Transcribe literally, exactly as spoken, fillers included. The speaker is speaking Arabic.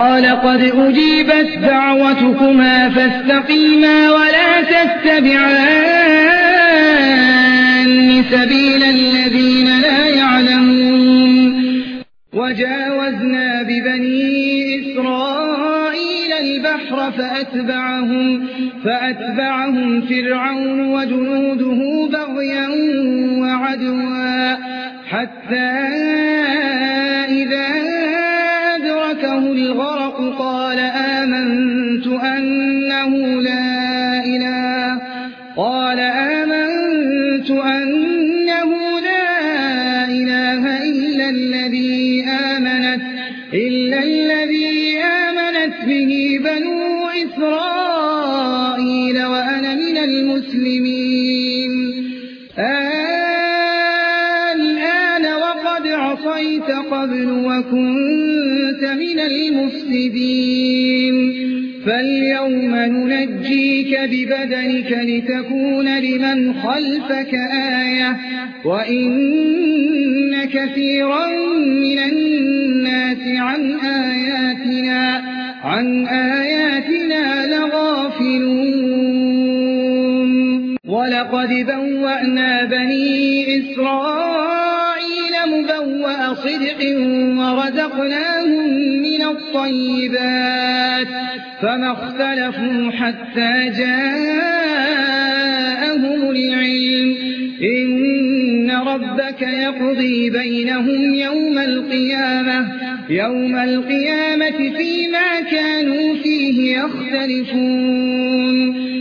قال قد أجيبت دعوتكما فاستقيما ولا تتبعان سبيل الذين لا يعلمون. وجاوزنا ببني إسرائيل البحر فأتبعهم, فأتبعهم فرعون وجنوده بغيا وعدوا حتى إذا أدركه الغرق قال آمنت أنه لا إله قال آمنت أنه لا إله إلا الذي آمنت إلا الذي آمنت به بنو إسرائيل وأنا من المسلمين. الآن وقد عصيت قبل وكنت من المفسدين فاليوم ننجيك ببدنك لتكون لمن خلفك آية وإن كثيرا من الناس عن آياتنا عن آياتنا لغافلون. ولقد بوأنا بني إسرائيل مبوأ صدق ورزقناهم من الطيبات فما اختلفوا حتى جاءهم العلم إن ربك يقضي بينهم يوم القيامة يوم القيامة فيما كانوا فيه يختلفون.